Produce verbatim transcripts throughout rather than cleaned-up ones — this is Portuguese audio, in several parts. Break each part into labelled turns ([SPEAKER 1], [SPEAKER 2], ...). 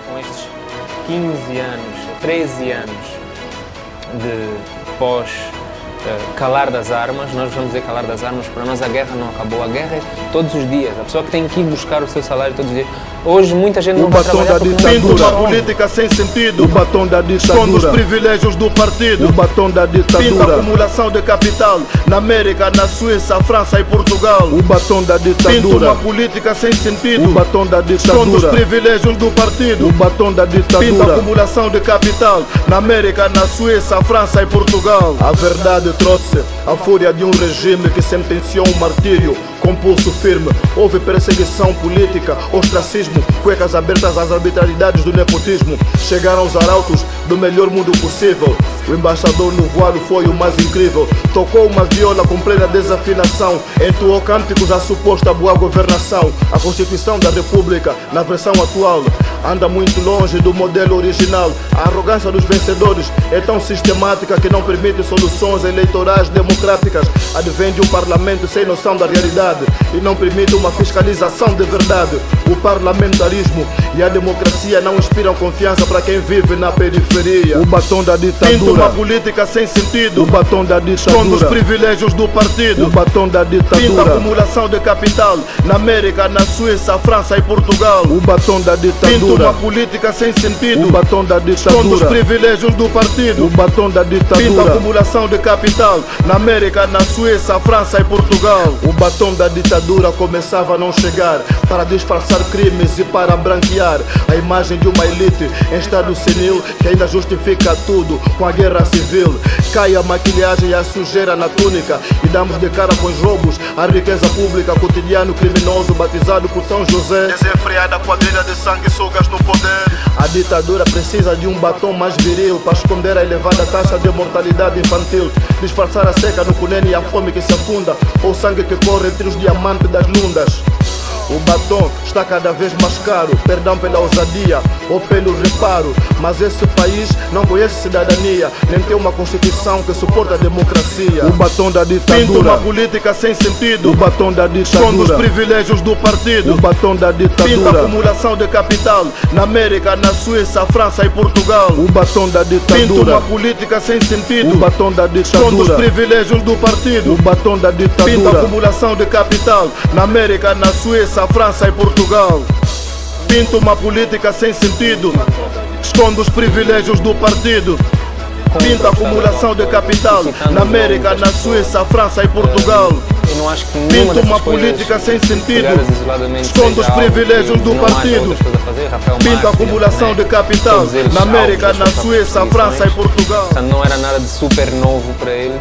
[SPEAKER 1] com estes quinze anos, treze anos de pós uh, calar das armas, nós vamos dizer calar das armas, para nós a guerra não acabou, a guerra é todos os dias, a pessoa que tem que ir buscar o seu salário todos os dias. Hoje muita gente não vai trabalhar porque não
[SPEAKER 2] pinta uma política sem sentido. O batom da ditadura. Esconde os privilégios do partido. O batom da ditadura. Pinta acumulação de capital na América, na Suíça, França e Portugal. O batom da ditadura. Pinta uma política sem sentido. O batom da ditadura. Esconde os privilégios do partido. O batom da ditadura. Pinta acumulação de capital na América, na Suíça, França e Portugal. A verdade trouxe a fúria de um regime que sentenciou um martírio com pulso firme. Houve perseguição política, ostracismo, cuecas abertas às arbitrariedades do nepotismo. Chegaram os arautos do melhor mundo possível. O embaixador no voado foi o mais incrível. Tocou uma viola com plena desafinação. Entoou cânticos à suposta boa governação. A Constituição da República, na versão atual, anda muito longe do modelo original. A arrogância dos vencedores é tão sistemática que não permite soluções eleitorais democráticas. Advém de um parlamento sem noção da realidade e não permite uma fiscalização de verdade. O parlamentarismo e a democracia não inspiram confiança para quem vive na periferia. O batom da ditadura. Pinta uma política sem sentido. O batom da ditadura. Esconde os privilégios do partido. O batom da ditadura. Pinta acumulação de capital na América, na Suíça, França e Portugal. O batom da ditadura. Pinta uma política sem sentido. O batom da ditadura. Esconde os privilégios do partido. O batom da ditadura. Pinta acumulação de capital na América, na Suíça, França e Portugal. O batom da ditadura começava a não chegar para disfarçar crimes e para branquear a imagem de uma elite em estado senil que ainda justifica tudo com a guerra civil. Cai a maquilhagem e a sujeira na túnica e damos de cara com os roubos, a riqueza pública, cotidiano criminoso batizado por São José. Desenfreada quadrilha de sanguessugas no poder. A ditadura precisa de um batom mais viril para esconder a elevada taxa de mortalidade infantil, disfarçar a seca no cunene e a fome que se afunda, ou o sangue que corre entre os diamantes das lundas. O batom está cada vez mais caro, perdão pela ousadia ou pelo reparo, mas esse país não conhece cidadania, nem tem uma constituição que suporta a democracia. O batom da ditadura. Pinta uma política sem sentido. O batom da ditadura. Esconde os privilégios do partido. O batom da ditadura. Pinta acumulação de capital na América, na Suíça, França e Portugal. O batom da ditadura. Pinta uma política sem sentido. O batom da ditadura. Esconde os privilégios do partido. O batom da ditadura. Pinta acumulação de capital na América, na Suíça, França e Portugal. Pinta uma política sem sentido. Esconde os privilégios do partido. Pinta acumulação de capital na América, na Suíça, França e Portugal. Pinta uma política sem sentido. Esconde os privilégios do partido. Pinta acumulação de capital na América, na Suíça, França e Portugal.
[SPEAKER 1] Não era nada de super novo para eles,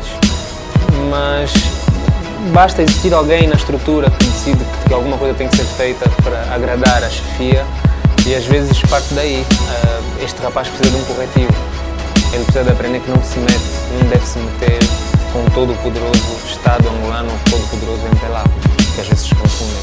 [SPEAKER 1] mas basta existir alguém na estrutura que decide que alguma coisa tem que ser feita para agradar a chefia e às vezes parte daí. Uh, este rapaz precisa de um corretivo. Ele precisa de aprender que não se mete, não deve se meter com o todo-poderoso Estado angolano ou todo-poderoso M P L A, que às vezes se confundem.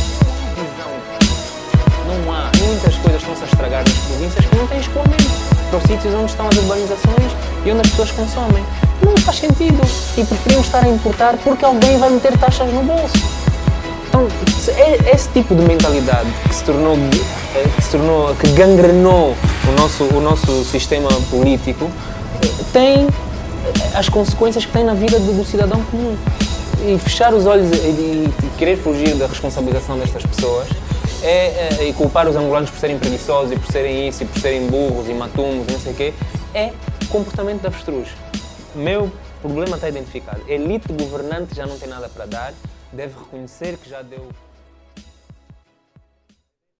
[SPEAKER 1] Não há. Muitas coisas estão-se a estragar nas províncias que não têm escoamento para os sítios onde estão as urbanizações e onde as pessoas consomem. Não faz sentido e preferimos estar a importar porque alguém vai meter taxas no bolso. Então, é esse tipo de mentalidade que se tornou, que, se tornou, que gangrenou o nosso, o nosso sistema político tem as consequências que tem na vida do, do cidadão comum. E fechar os olhos e, e querer fugir da responsabilização destas pessoas é, é, e culpar os angolanos por serem preguiçosos e por serem isso e por serem burros e matumos e não sei o quê, é comportamento de avestruz. Meu problema está identificado. A elite governante já não tem nada para dar, deve reconhecer que já deu